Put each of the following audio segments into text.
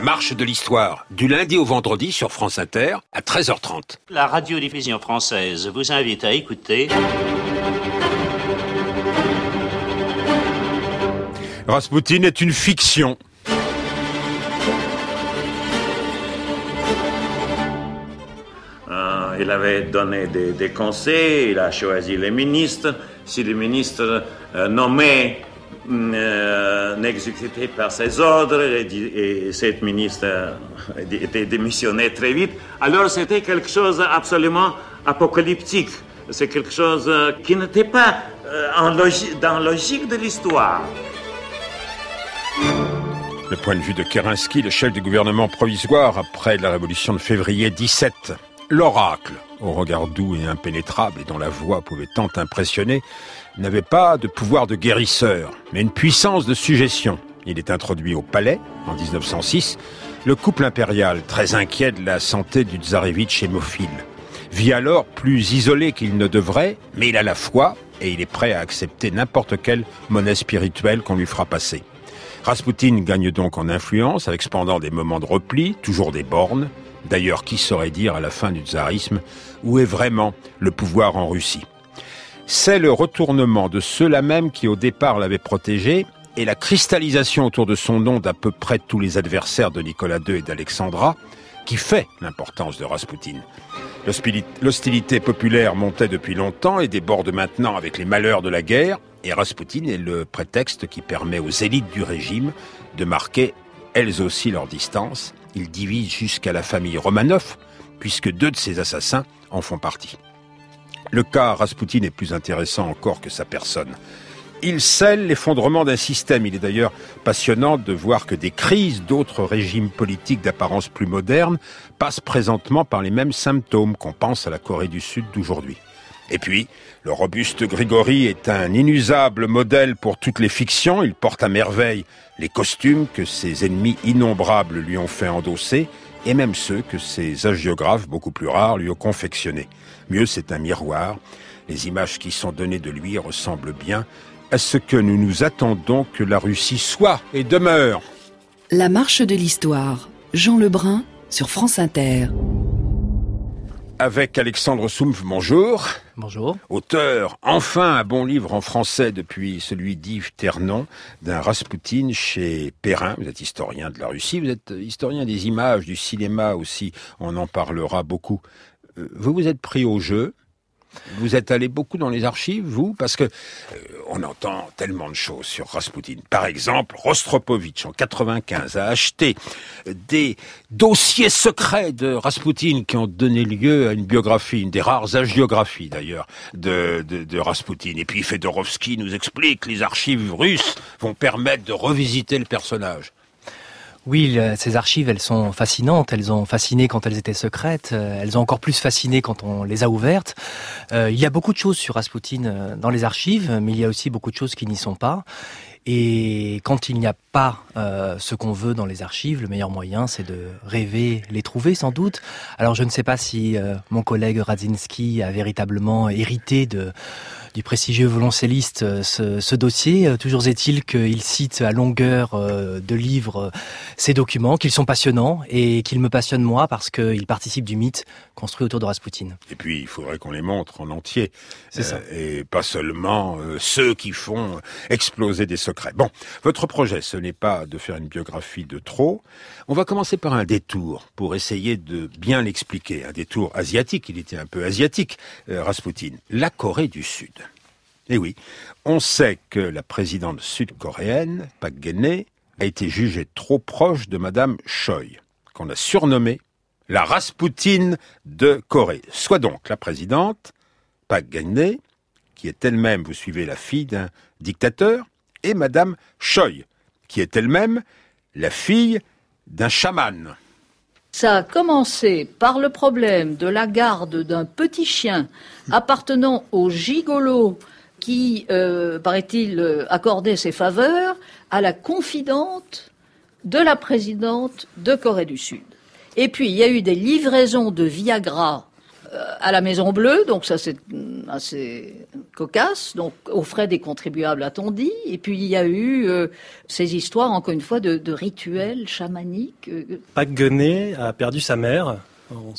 marche de l'histoire, du lundi au vendredi sur France Inter à 13h30. La radiodiffusion française vous invite à écouter... Rasputin est une fiction. Il avait donné des conseils, il a choisi les ministres. Si les ministres nommés n'exécutaient pas ses ordres et cette ministre était démissionné très vite, alors c'était quelque chose d'absolument apocalyptique. C'est quelque chose qui n'était pas dans la logique de l'histoire. Le point de vue de Kerensky, le chef du gouvernement provisoire après la révolution de février 17. L'oracle, au regard doux et impénétrable et dont la voix pouvait tant impressionner, n'avait pas de pouvoir de guérisseur, mais une puissance de suggestion. Il est introduit au palais, en 1906. Le couple impérial, très inquiet de la santé du tsarevitch hémophile, vit alors plus isolé qu'il ne devrait, mais il a la foi et il est prêt à accepter n'importe quelle monnaie spirituelle qu'on lui fera passer. Rasputin gagne donc en influence, avec cependant des moments de repli, toujours des bornes. D'ailleurs, qui saurait dire à la fin du tsarisme où est vraiment le pouvoir en Russie? C'est le retournement de ceux-là même qui au départ l'avaient protégé et la cristallisation autour de son nom d'à peu près tous les adversaires de Nicolas II et d'Alexandra qui fait l'importance de Rasputin. L'hostilité populaire montait depuis longtemps et déborde maintenant avec les malheurs de la guerre, et Rasputin est le prétexte qui permet aux élites du régime de marquer elles aussi leur distance. Il divise jusqu'à la famille Romanov, puisque 2 de ses assassins en font partie. Le cas Rasputin est plus intéressant encore que sa personne. Il scelle l'effondrement d'un système. Il est d'ailleurs passionnant de voir que des crises d'autres régimes politiques d'apparence plus moderne passent présentement par les mêmes symptômes, qu'on pense à la Corée du Sud d'aujourd'hui. Et puis, le robuste Grigori est un inusable modèle pour toutes les fictions. Il porte à merveille les costumes que ses ennemis innombrables lui ont fait endosser, et même ceux que ses hagiographes, beaucoup plus rares, lui ont confectionnés. Mieux, c'est un miroir. Les images qui sont données de lui ressemblent bien à ce que nous nous attendons que la Russie soit et demeure. La marche de l'histoire. Jean Lebrun sur France Inter. Avec Alexandre Soumpf, bonjour. Bonjour. Auteur, enfin un bon livre en français depuis celui d'Yves Ternon, d'un Rasputin chez Perrin. Vous êtes historien de la Russie, vous êtes historien des images, du cinéma aussi, on en parlera beaucoup. Vous vous êtes pris au jeu. Vous êtes allé beaucoup dans les archives, vous, parce que on entend tellement de choses sur Rasputin. Par exemple, Rostropovitch, en 95, a acheté des dossiers secrets de Rasputin qui ont donné lieu à une biographie, une des rares hagiographies d'ailleurs, de Rasputin. Et puis Fedorovski nous explique que les archives russes vont permettre de revisiter le personnage. Oui, ces archives, elles sont fascinantes. Elles ont fasciné quand elles étaient secrètes. Elles ont encore plus fasciné quand on les a ouvertes. Il y a beaucoup de choses sur Rasputin dans les archives, mais il y a aussi beaucoup de choses qui n'y sont pas. Et quand il n'y a pas ce qu'on veut dans les archives, le meilleur moyen, c'est de rêver, les trouver sans doute. Alors je ne sais pas si mon collègue Radzinski a véritablement hérité du prestigieux violoncelliste ce dossier. Toujours est-il qu'il cite à longueur de livres ces documents, qu'ils sont passionnants et qu'ils me passionnent moi parce qu'ils participent du mythe construit autour de Rasputin. Et puis il faudrait qu'on les montre en entier. C'est ça. Et pas seulement ceux qui font exploser des secrets. Bon, votre projet, ce n'est pas de faire une biographie de trop. On va commencer par un détour pour essayer de bien l'expliquer. Un détour asiatique, il était un peu asiatique, Rasputin. La Corée du Sud. Et oui, on sait que la présidente sud-coréenne, Park Geun-hye, a été jugée trop proche de Madame Choi, qu'on a surnommée la Rasputin de Corée. Soit donc la présidente, Park Geun-hye, qui est elle-même, vous suivez, la fille d'un dictateur, et Madame Choi, qui est elle-même la fille d'un chaman. Ça a commencé par le problème de la garde d'un petit chien appartenant au gigolo qui, paraît-il, accordait ses faveurs à la confidente de la présidente de Corée du Sud. Et puis, il y a eu des livraisons de Viagra à la Maison Bleue, donc ça c'est assez cocasse, donc aux frais des contribuables, a-t-on dit. Et puis il y a eu ces histoires, encore une fois, de rituels chamaniques. Pac Guenet a perdu sa mère en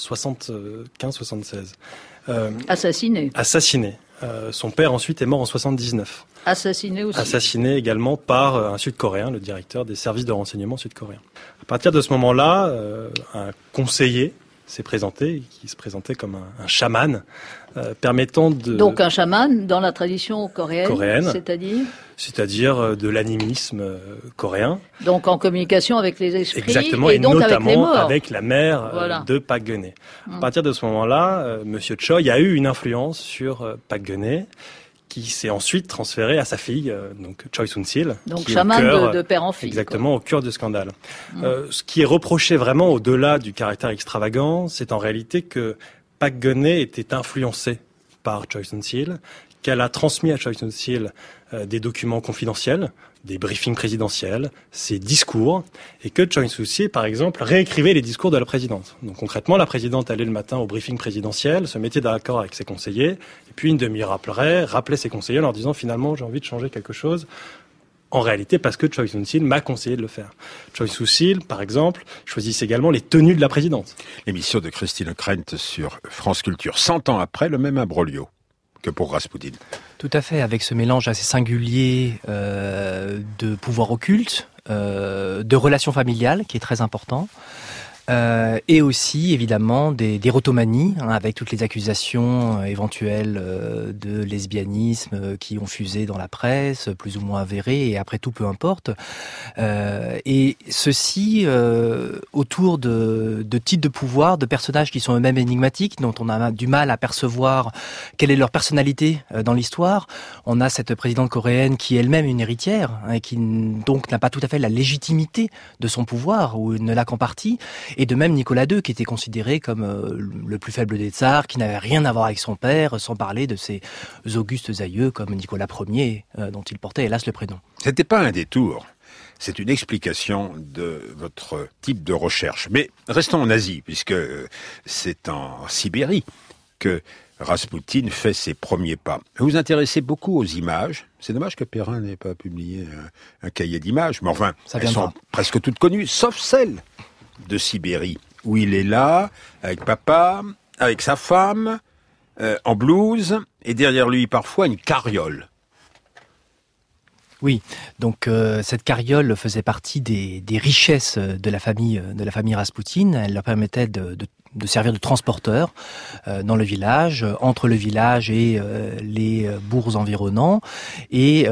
75-76. Assassiné. Son père ensuite est mort en 79. Assassiné aussi. Assassiné également par un Sud-Coréen, le directeur des services de renseignement sud-coréens. À partir de ce moment-là, un conseiller s'est présenté, qui se présentait comme un chaman, permettant de... Donc un chaman dans la tradition coréenne. C'est-à-dire de l'animisme coréen. Donc en communication avec les esprits. Exactement, et donc notamment avec les morts. Avec la mère de Pac Guenet. À partir de ce moment-là, Monsieur Choi a eu une influence sur Pac Guenet, qui s'est ensuite transféré à sa fille, donc Choi Soon-sil. Donc chaman de père en fille. Exactement, au cœur du scandale. Ce qui est reproché vraiment au-delà du caractère extravagant, c'est en réalité que Pac Guenet était influencé par Choi Soon-sil, qu'elle a transmis à Choi Soon-sil des documents confidentiels, des briefings présidentiels, ses discours, et que Choi Soon-sil, par exemple, réécrivait les discours de la présidente. Donc concrètement, la présidente allait le matin au briefing présidentiel, se mettait d'accord avec ses conseillers, et puis une demi-heure après, rappelait ses conseillers en leur disant finalement j'ai envie de changer quelque chose. En réalité, parce que Choi Soon-sil m'a conseillé de le faire. Choi Soon-sil, par exemple, choisissait également les tenues de la présidente. L'émission de Christine O'Krent sur France Culture, 100 ans après, le même imbroglio que pour Rasputin. Tout à fait, avec ce mélange assez singulier de pouvoir occulte, de relations familiales, qui est très important, et aussi évidemment des rotomanies, avec toutes les accusations éventuelles de lesbianisme qui ont fusé dans la presse, plus ou moins avérées, et après tout peu importe. Et ceci autour de titres de pouvoir, de personnages qui sont eux-mêmes énigmatiques, dont on a du mal à percevoir quelle est leur personnalité dans l'histoire. On a cette présidente coréenne qui est elle-même une héritière, et qui donc n'a pas tout à fait la légitimité de son pouvoir, ou ne l'a qu'en partie. Et de même Nicolas II, qui était considéré comme le plus faible des tsars, qui n'avait rien à voir avec son père, sans parler de ses augustes aïeux comme Nicolas Ier, dont il portait hélas le prénom. C'était pas un détour, c'est une explication de votre type de recherche. Mais restons en Asie, puisque c'est en Sibérie que Rasputin fait ses premiers pas. Vous vous intéressez beaucoup aux images. C'est dommage que Perrin n'ait pas publié un cahier d'images, mais enfin, elles sont presque toutes connues, sauf celle de Sibérie, où il est là, avec papa, avec sa femme, en blouse, et derrière lui parfois une carriole. Oui, donc cette carriole faisait partie des richesses de la famille Rasputin. Elle leur permettait de servir de transporteur dans le village, entre le village et les bourgs environnants, et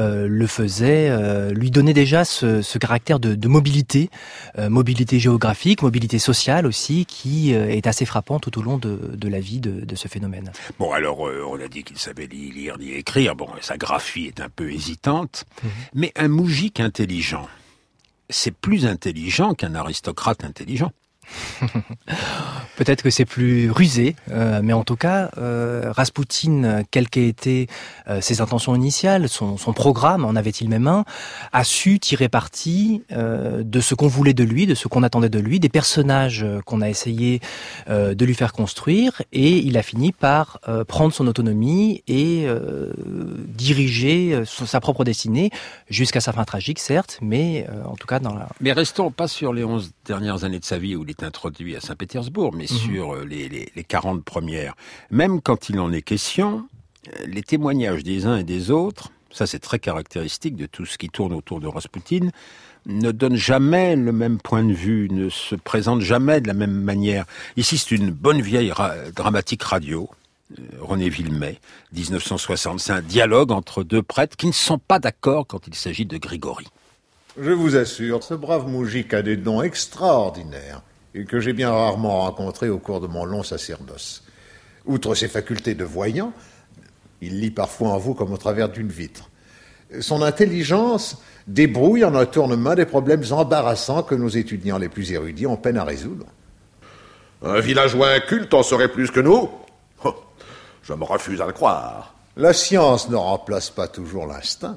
lui donnait déjà ce caractère de mobilité, mobilité géographique, mobilité sociale aussi, qui est assez frappant tout au long de la vie de ce phénomène. Bon, alors on a dit qu'il savait ni lire ni écrire. Bon, sa graphie est un peu hésitante, mais un moujik intelligent, c'est plus intelligent qu'un aristocrate intelligent. Peut-être que c'est plus rusé, mais en tout cas, Rasputin, quelles qu'aient été ses intentions initiales, son programme, en avait-il même un, a su tirer parti de ce qu'on voulait de lui, de ce qu'on attendait de lui, des personnages qu'on a essayé de lui faire construire, et il a fini par prendre son autonomie et diriger sa propre destinée, jusqu'à sa fin tragique, certes, mais en tout cas dans la... Mais restons pas sur les 11 dernières années de sa vie où il est introduit à Saint-Pétersbourg, mais sur les 40 premières. Même quand il en est question, les témoignages des uns et des autres, ça c'est très caractéristique de tout ce qui tourne autour de Rasputin, ne donnent jamais le même point de vue, ne se présentent jamais de la même manière. Ici, c'est une bonne vieille dramatique radio, René Villemey, 1960. C'est un dialogue entre deux prêtres qui ne sont pas d'accord quand il s'agit de Grigori. Je vous assure, ce brave moujik a des dons extraordinaires et que j'ai bien rarement rencontrés au cours de mon long sacerdoce. Outre ses facultés de voyant, il lit parfois en vous comme au travers d'une vitre. Son intelligence débrouille en un tournement des problèmes embarrassants que nos étudiants les plus érudits ont peine à résoudre. Un villageois inculte en saurait plus que nous ? Je me refuse à le croire. La science ne remplace pas toujours l'instinct.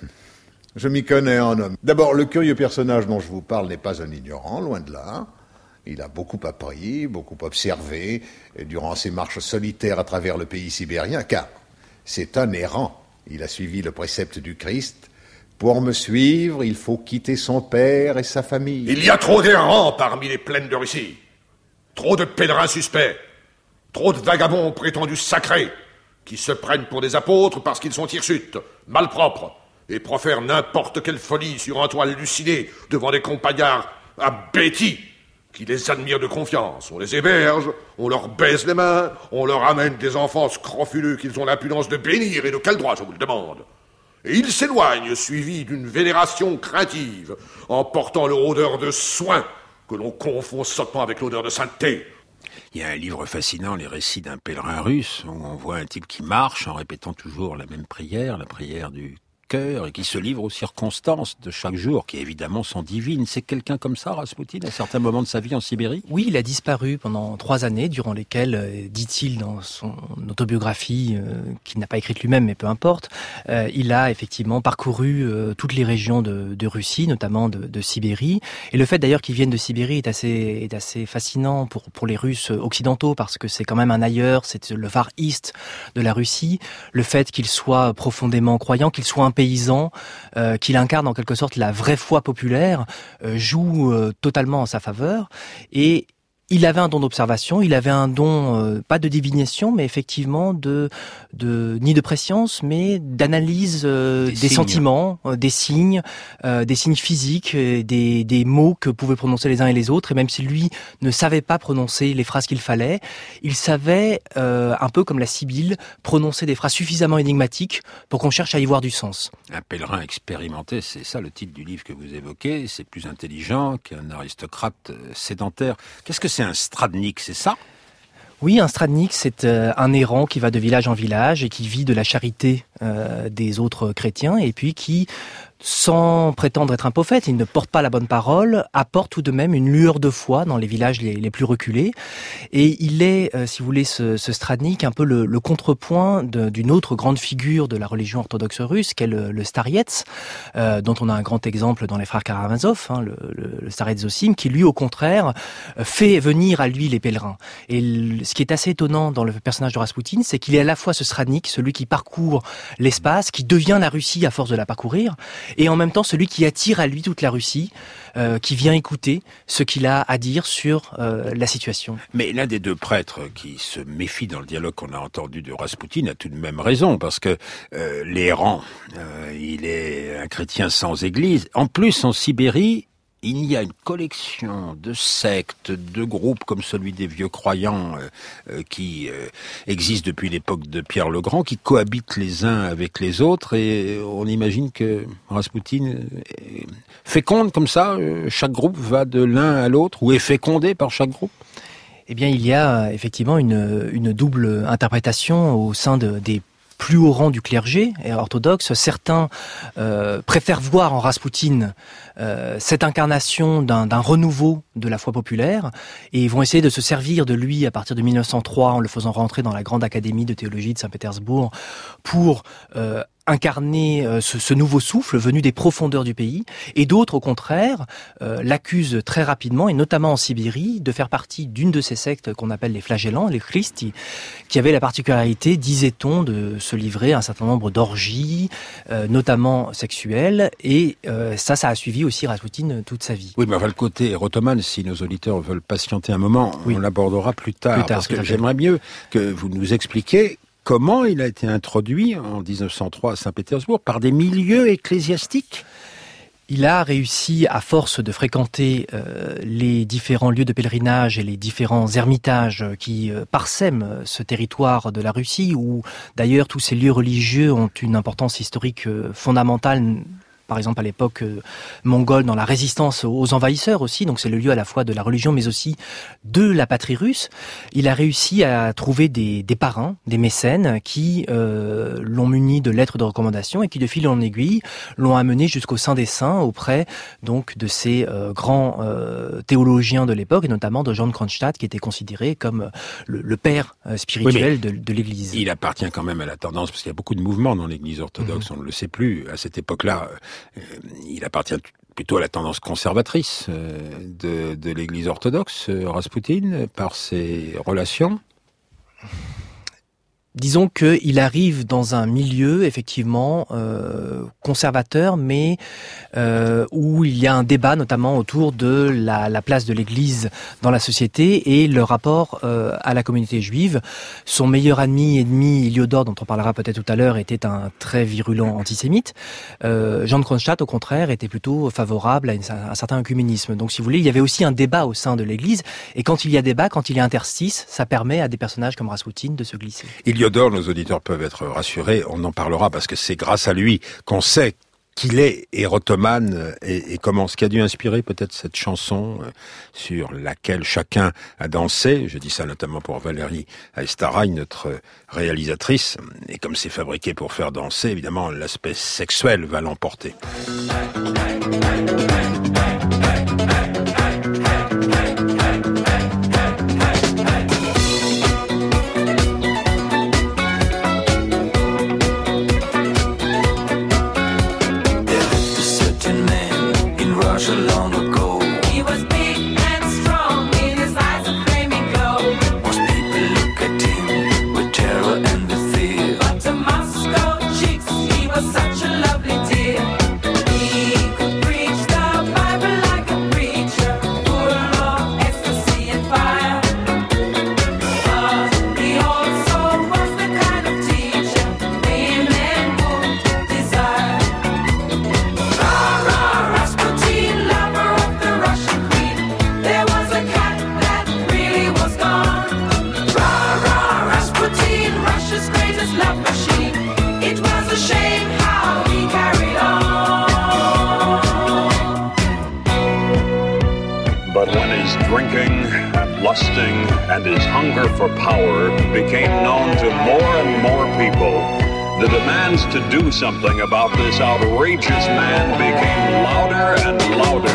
Je m'y connais en homme. D'abord, le curieux personnage dont je vous parle n'est pas un ignorant, loin de là. Il a beaucoup appris, beaucoup observé durant ses marches solitaires à travers le pays sibérien, car c'est un errant. Il a suivi le précepte du Christ. Pour me suivre, il faut quitter son père et sa famille. Il y a trop d'errants parmi les plaines de Russie. Trop de pèlerins suspects. Trop de vagabonds prétendus sacrés, qui se prennent pour des apôtres parce qu'ils sont hirsutes, malpropres, et profèrent n'importe quelle folie sur un toit halluciné devant des compagnards abétis qui les admirent de confiance. On les héberge, on leur baise les mains, on leur amène des enfants scrofuleux qu'ils ont l'impudence de bénir, et de quel droit, je vous le demande. Et ils s'éloignent, suivis d'une vénération craintive, en portant leur odeur de soin, que l'on confond sottement avec l'odeur de sainteté. Il y a un livre fascinant, Les récits d'un pèlerin russe, où on voit un type qui marche en répétant toujours la même prière, la prière du cœur, et qui se livre aux circonstances de chaque jour, qui évidemment sont divines. C'est quelqu'un comme ça, Rasputin, à certains moments de sa vie en Sibérie? Oui, il a disparu pendant 3 années, durant lesquelles, dit-il dans son autobiographie, qu'il n'a pas écrite lui-même, mais peu importe, il a effectivement parcouru toutes les régions de Russie, notamment de Sibérie. Et le fait d'ailleurs qu'il vienne de Sibérie est assez fascinant pour les Russes occidentaux, parce que c'est quand même un ailleurs, c'est le Far East de la Russie. Le fait qu'il soit profondément croyant, qu'il soit un paysan, qu'il incarne en quelque sorte la vraie foi populaire, joue totalement en sa faveur. Et il avait un don d'observation, il avait un don, pas de divination, mais effectivement ni de prescience, mais d'analyse des sentiments, des signes physiques, des mots que pouvaient prononcer les uns et les autres. Et même si lui ne savait pas prononcer les phrases qu'il fallait, il savait, un peu comme la Sibylle, prononcer des phrases suffisamment énigmatiques pour qu'on cherche à y voir du sens. Un pèlerin expérimenté, c'est ça le titre du livre que vous évoquez. C'est plus intelligent qu'un aristocrate sédentaire. Qu'est-ce que c'est un stradnik, c'est ça? Oui, un stradnik, c'est un errant qui va de village en village et qui vit de la charité des autres chrétiens, et puis qui, sans prétendre être un prophète, il ne porte pas la bonne parole, apporte tout de même une lueur de foi dans les villages les plus reculés. Et il est, si vous voulez, ce stradnik, un peu le contrepoint d'une autre grande figure de la religion orthodoxe russe, qu'est le Starets, dont on a un grand exemple dans les frères Karamazov, le Starets Zosim, qui lui, au contraire, fait venir à lui les pèlerins. Et ce qui est assez étonnant dans le personnage de Rasputin, c'est qu'il est à la fois ce stradnik, celui qui parcourt l'espace, qui devient la Russie à force de la parcourir, et en même temps celui qui attire à lui toute la Russie, qui vient écouter ce qu'il a à dire sur la situation. Mais l'un des deux prêtres qui se méfie dans le dialogue qu'on a entendu de Rasputin a tout de même raison, parce que l'errant, il est un chrétien sans église. En plus, en Sibérie, il y a une collection de sectes, de groupes comme celui des vieux croyants qui existent depuis l'époque de Pierre le Grand, qui cohabitent les uns avec les autres, et on imagine que Rasputin féconde comme ça, chaque groupe va de l'un à l'autre, ou est fécondé par chaque groupe? Eh bien, il y a effectivement une double interprétation au sein des plus haut rang du clergé orthodoxe. Certains préfèrent voir en Rasputin cette incarnation d'un renouveau de la foi populaire, et vont essayer de se servir de lui à partir de 1903 en le faisant rentrer dans la grande académie de théologie de Saint-Pétersbourg pour incarner ce nouveau souffle venu des profondeurs du pays. Et d'autres, au contraire, l'accusent très rapidement, et notamment en Sibérie, de faire partie d'une de ces sectes qu'on appelle les flagellants, les Christi, qui avaient la particularité, disait-on, de se livrer à un certain nombre d'orgies, notamment sexuelles, et ça a suivi aussi Rasputin toute sa vie. Oui, mais enfin, le côté érotomane, si nos auditeurs veulent patienter un moment, oui, on l'abordera plus tard, parce que j'aimerais mieux que vous nous expliquiez comment il a été introduit en 1903 à Saint-Pétersbourg par des milieux ecclésiastiques. Il a réussi, à force de fréquenter les différents lieux de pèlerinage et les différents ermitages qui parsèment ce territoire de la Russie, où d'ailleurs tous ces lieux religieux ont une importance historique fondamentale, par exemple à l'époque mongole, dans la résistance aux envahisseurs aussi, donc c'est le lieu à la fois de la religion mais aussi de la patrie russe. Il a réussi à trouver des parrains, des mécènes qui l'ont muni de lettres de recommandation et qui de fil en aiguille l'ont amené jusqu'au Saint des Saints auprès donc de ces grands théologiens de l'époque, et notamment de Jean de Kronstadt, qui était considéré comme le père spirituel de l'Église. Il appartient quand même à la tendance, parce qu'il y a beaucoup de mouvements dans l'Église orthodoxe, on ne le sait plus à cette époque-là. Il appartient plutôt à la tendance conservatrice de l'Église orthodoxe, Raspoutine, par ses relations. Disons qu'il arrive dans un milieu effectivement conservateur, mais où il y a un débat notamment autour de la place de l'Église dans la société et le rapport à la communauté juive. Son meilleur ennemi, Héliodore, dont on parlera peut-être tout à l'heure, était un très virulent antisémite. Jean de Kronstadt, au contraire, était plutôt favorable à un certain œcuménisme. Donc, si vous voulez, il y avait aussi un débat au sein de l'Église. Et quand il y a débat, quand il y a interstice, ça permet à des personnages comme Raspoutine de se glisser. Héliodore, nos auditeurs peuvent être rassurés, on en parlera parce que c'est grâce à lui qu'on sait qu'il est érotomane et comment, ce qui a dû inspirer peut-être cette chanson sur laquelle chacun a dansé. Je dis ça notamment pour Valérie Aestaraï, notre réalisatrice. Et comme c'est fabriqué pour faire danser, évidemment, l'aspect sexuel va l'emporter. Lusting and his hunger for power became known to more and more people. The demands to do something about this outrageous man became louder and louder.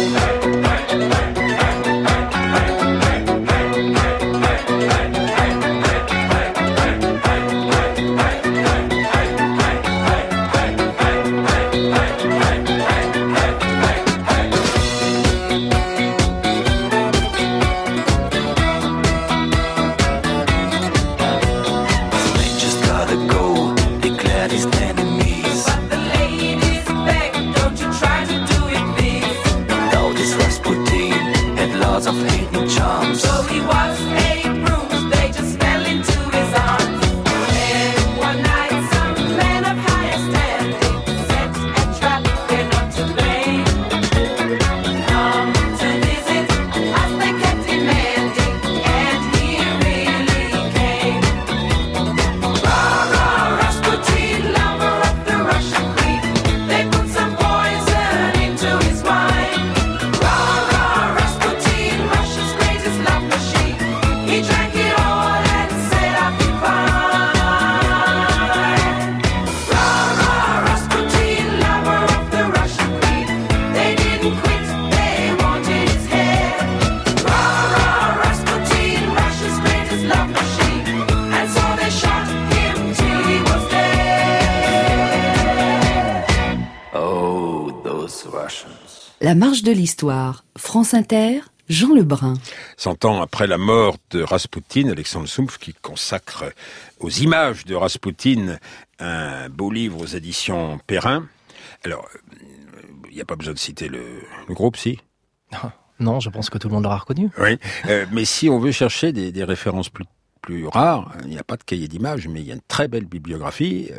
La marche de l'histoire, France Inter, Jean Lebrun. 100 ans après la mort de Raspoutine, Alexandre Soumpf, qui consacre aux images de Raspoutine un beau livre aux éditions Perrin. Alors, il n'y a pas besoin de citer le groupe, si ? Non, je pense que tout le monde l'aura reconnu. Oui, mais si on veut chercher des références plus rare, il n'y a pas de cahier d'images, mais il y a une très belle bibliographie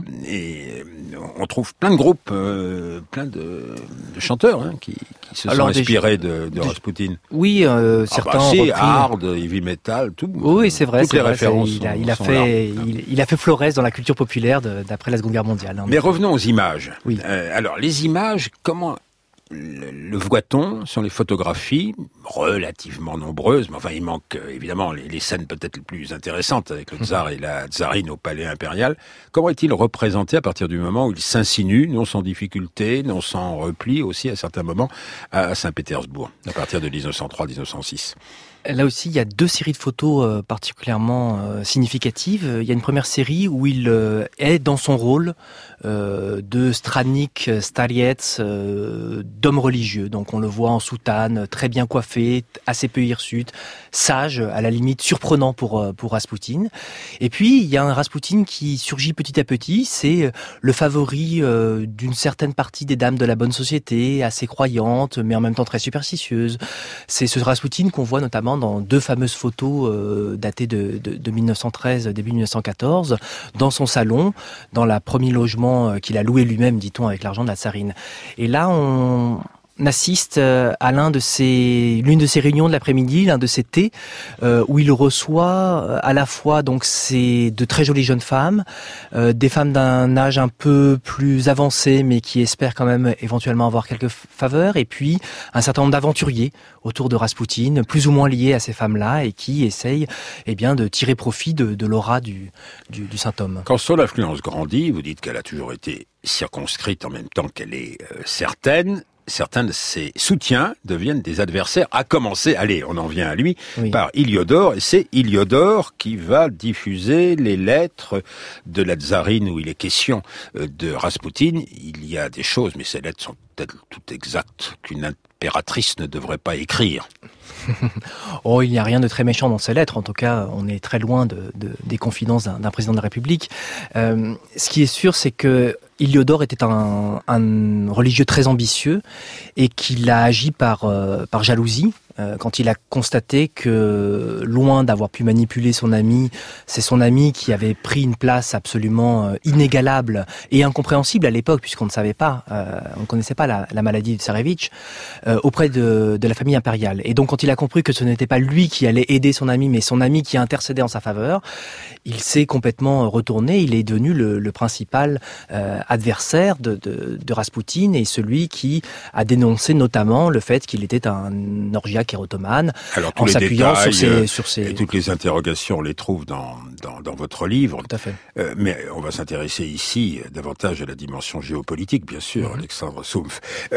et on trouve plein de groupes, plein de chanteurs qui se sont inspirés de Raspoutine. Oui, certains ont repris hard, heavy metal, tout. Oui, c'est vrai. Toutes les références. Il a fait florès dans la culture populaire d'après la Seconde Guerre mondiale. Mais revenons aux images. Oui. Alors, les images, comment le voit-on sur les photographies relativement nombreuses, mais enfin il manque évidemment les scènes peut-être les plus intéressantes avec le tsar et la tsarine au palais impérial. Comment est-il représenté à partir du moment où il s'insinue, non sans difficulté, non sans repli aussi à certains moments, à Saint-Pétersbourg, à partir de 1903-1906? Là aussi, il y a deux séries de photos particulièrement significatives. Il y a une première série où il est dans son rôle de Stranik Stariec d'homme religieux. Donc on le voit en soutane, très bien coiffé, assez peu hirsute, sage, à la limite surprenant pour Raspoutine. Et puis il y a un Raspoutine qui surgit petit à petit, c'est le favori d'une certaine partie des dames de la bonne société, assez croyantes, mais en même temps très superstitieuses. C'est ce Raspoutine qu'on voit notamment dans 2 fameuses photos datées de 1913, début 1914, dans son salon, dans le premier logement qu'il a loué lui-même, dit-on, avec l'argent de la tsarine. Et là, on assiste à l'une de ces réunions de l'après-midi, l'un de ces thés, où il reçoit à la fois donc ces de très jolies jeunes femmes, des femmes d'un âge un peu plus avancé, mais qui espèrent quand même éventuellement avoir quelques faveurs, et puis un certain nombre d'aventuriers autour de Raspoutine, plus ou moins liés à ces femmes-là, et qui essayent de tirer profit de l'aura du saint homme. Quand son influence grandit, vous dites qu'elle a toujours été circonscrite en même temps qu'elle est certaine. Certains de ses soutiens deviennent des adversaires, à commencer, allez, on en vient à lui, par Héliodore, et c'est Héliodore qui va diffuser les lettres de la tsarine où il est question de Raspoutine. Il y a des choses, mais ces lettres sont peut-être toutes exactes, qu'une impératrice ne devrait pas écrire. Oh, il n'y a rien de très méchant dans ces lettres. En tout cas, on est très loin des confidences d'un président de la République. Ce qui est sûr, c'est que Héliodore était un religieux très ambitieux et qu'il a agi par jalousie. Quand il a constaté que, loin d'avoir pu manipuler son ami, c'est son ami qui avait pris une place absolument inégalable et incompréhensible à l'époque, puisqu'on ne savait pas, on ne connaissait pas la maladie de Tsarevitch, auprès de la famille impériale. Et donc, quand il a compris que ce n'était pas lui qui allait aider son ami, mais son ami qui intercédait en sa faveur, il s'est complètement retourné. Il est devenu le principal adversaire de Raspoutine et celui qui a dénoncé notamment le fait qu'il était un orgiaque érotomane, en s'appuyant sur ses... Et toutes les interrogations, on les trouve dans votre livre. Tout à fait. Mais on va s'intéresser ici davantage à la dimension géopolitique, bien sûr, Alexandre Soumpf.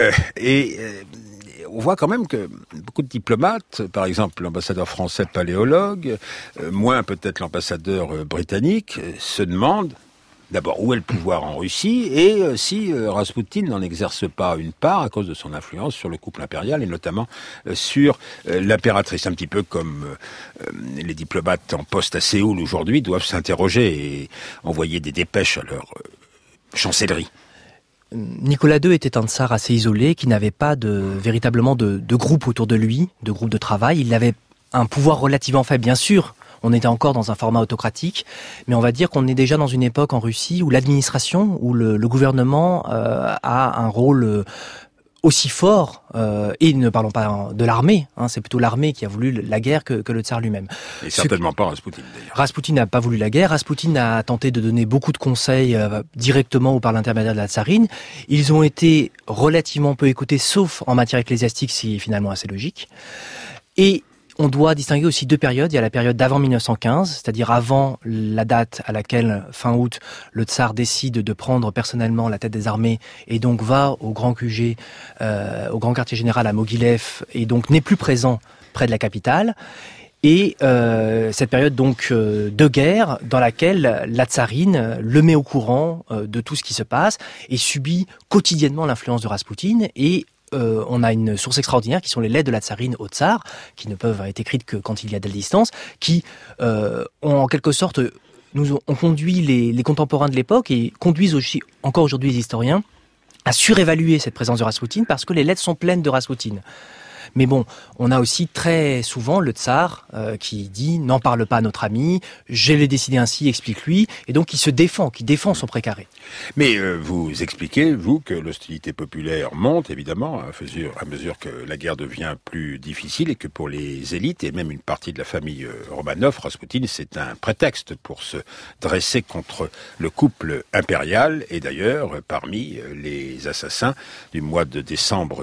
On voit quand même que beaucoup de diplomates, par exemple l'ambassadeur français paléologue, moins peut-être l'ambassadeur britannique, se demandent d'abord où est le pouvoir en Russie et si Raspoutine n'en exerce pas une part à cause de son influence sur le couple impérial et notamment sur l'impératrice. Un petit peu comme les diplomates en poste à Séoul aujourd'hui doivent s'interroger et envoyer des dépêches à leur chancellerie. Nicolas II était un tsar assez isolé qui n'avait pas véritablement de groupe autour de lui, de groupe de travail. Il avait un pouvoir relativement faible, bien sûr. On était encore dans un format autocratique, mais on va dire qu'on est déjà dans une époque en Russie où l'administration, où le gouvernement a un rôle aussi fort, et ne parlons pas de l'armée, c'est plutôt l'armée qui a voulu la guerre que le tsar lui-même. Et certainement pas Raspoutine d'ailleurs. Raspoutine n'a pas voulu la guerre, Raspoutine a tenté de donner beaucoup de conseils directement ou par l'intermédiaire de la tsarine. Ils ont été relativement peu écoutés, sauf en matière ecclésiastique, ce qui est finalement assez logique. Et on doit distinguer aussi 2 périodes. Il y a la période d'avant 1915, c'est-à-dire avant la date à laquelle, fin août, le tsar décide de prendre personnellement la tête des armées et donc va au grand QG, au grand quartier général à Mogilev, et donc n'est plus présent près de la capitale. Et cette période donc de guerre dans laquelle la tsarine le met au courant de tout ce qui se passe et subit quotidiennement l'influence de Raspoutine. Et on a une source extraordinaire qui sont les lettres de la tsarine au tsar, qui ne peuvent être écrites que quand il y a de la distance, qui ont en quelque sorte ont conduit les contemporains de l'époque et conduisent aussi encore aujourd'hui les historiens à surévaluer cette présence de Raspoutine parce que les lettres sont pleines de Raspoutine. Mais bon, on a aussi très souvent le tsar qui dit « n'en parle pas à notre ami, je l'ai décidé ainsi, explique-lui », et donc qui défend son précaré. Mais vous expliquez, vous, que l'hostilité populaire monte, évidemment, à mesure que la guerre devient plus difficile et que pour les élites et même une partie de la famille Romanov, Raspoutine, c'est un prétexte pour se dresser contre le couple impérial. Et d'ailleurs, parmi les assassins du mois de décembre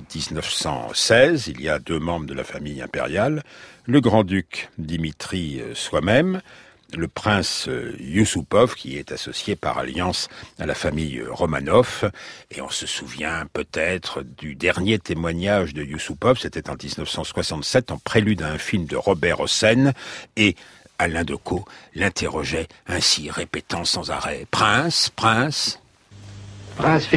1916, il y a 2 membres de la famille impériale, le grand-duc Dimitri soi-même, le prince Yusupov, qui est associé par alliance à la famille Romanov. Et on se souvient peut-être du dernier témoignage de Yusupov, c'était en 1967, en prélude à un film de Robert Hossein, et Alain Decaux l'interrogeait ainsi, répétant sans arrêt « Prince, prince ».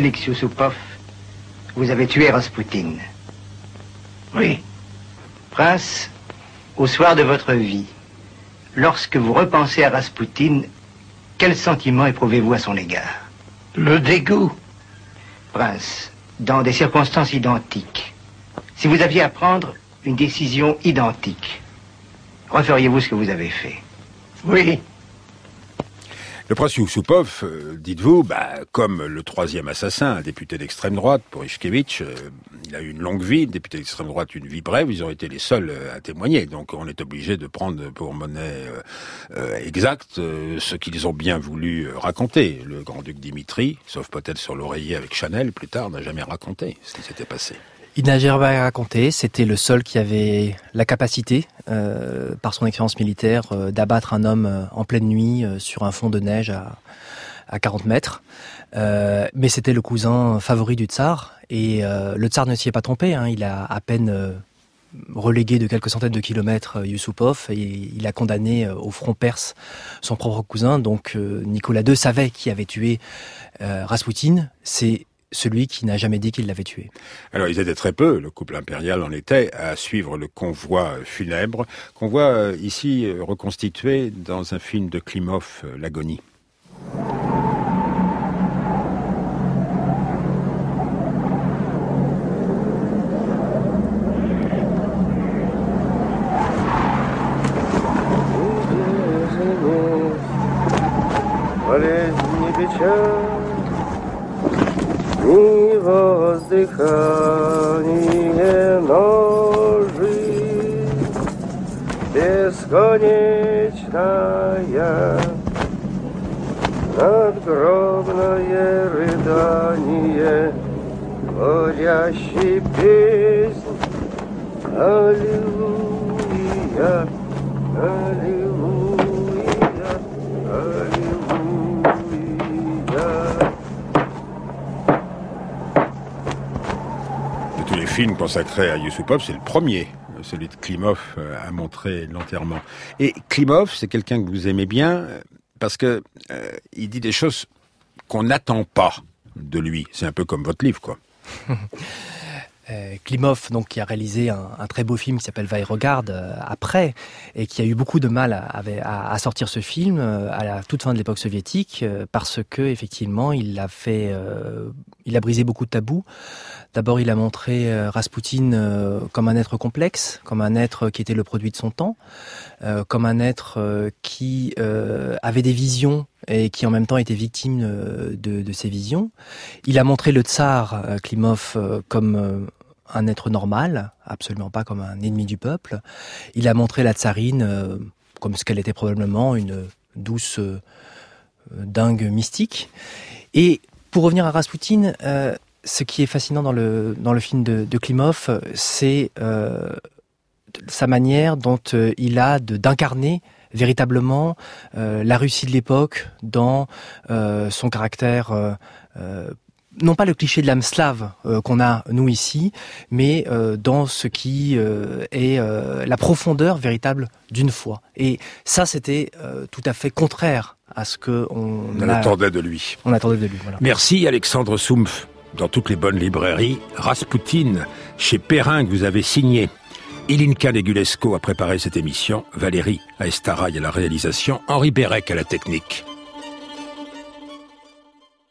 Prince Félix Yusupov, vous avez tué Raspoutine. Oui. Prince, au soir de votre vie, lorsque vous repensez à Raspoutine, quel sentiment éprouvez-vous à son égard? Le dégoût. Prince, dans des circonstances identiques, si vous aviez à prendre une décision identique, referiez-vous ce que vous avez fait? Oui. Le prince Yusupov, dites-vous, comme le troisième assassin, un député d'extrême droite, Purishkevitch, il a eu une longue vie, le député d'extrême droite une vie brève, ils ont été les seuls à témoigner. Donc on est obligé de prendre pour monnaie exacte ce qu'ils ont bien voulu raconter. Le grand-duc Dimitri, sauf peut-être sur l'oreiller avec Chanel, plus tard, n'a jamais raconté ce qui s'était passé. Il n'a jamais raconté, c'était le seul qui avait la capacité, par son expérience militaire, d'abattre un homme en pleine nuit sur un fond de neige à 40 mètres. Mais c'était le cousin favori du tsar, et le tsar ne s'y est pas trompé, hein. Il a à peine relégué de quelques centaines de kilomètres Yusupov, et il a condamné au front perse son propre cousin. Donc Nicolas II savait qui avait tué Raspoutine, c'est celui qui n'a jamais dit qu'il l'avait tué. Alors ils étaient très peu, le couple impérial en était, à suivre le convoi funèbre, qu'on voit ici reconstitué dans un film de Klimov, L'agonie. Ни воздыхание ножи, бесконечная, надгробное рыдание, горящий песнь, аллилуйя, аллилуйя, аллилуйя. Les films consacrés à Yusupov, c'est le premier, celui de Klimov, a montré l'enterrement. Et Klimov, c'est quelqu'un que vous aimez bien, parce que il dit des choses qu'on n'attend pas de lui. C'est un peu comme votre livre, quoi. Klimov, donc, qui a réalisé un très beau film qui s'appelle Va et regarde après, et qui a eu beaucoup de mal à sortir ce film à la toute fin de l'époque soviétique, parce que effectivement il a brisé beaucoup de tabous. D'abord, il a montré Raspoutine comme un être complexe, comme un être qui était le produit de son temps, comme un être qui avait des visions et qui en même temps était victime de ses visions. Il a montré le tsar, Klimov, comme un être normal, absolument pas comme un ennemi du peuple. Il a montré la tsarine comme ce qu'elle était probablement, une douce dingue mystique. Et pour revenir à Raspoutine, ce qui est fascinant dans le film de Klimov, c'est sa manière dont il a d'incarner véritablement la Russie de l'époque dans son caractère, non pas le cliché de l'âme slave qu'on a nous ici, mais dans ce qui est la profondeur véritable d'une foi. Et ça, c'était tout à fait contraire à ce que on attendait de lui. On attendait de lui. Voilà. Merci Alexandre Soumpf. Dans toutes les bonnes librairies, Raspoutine, chez Perrin, que vous avez signé. Ilinka Negulesco a préparé cette émission, Valérie Aestaraï à la réalisation, Henri Bérec à la technique.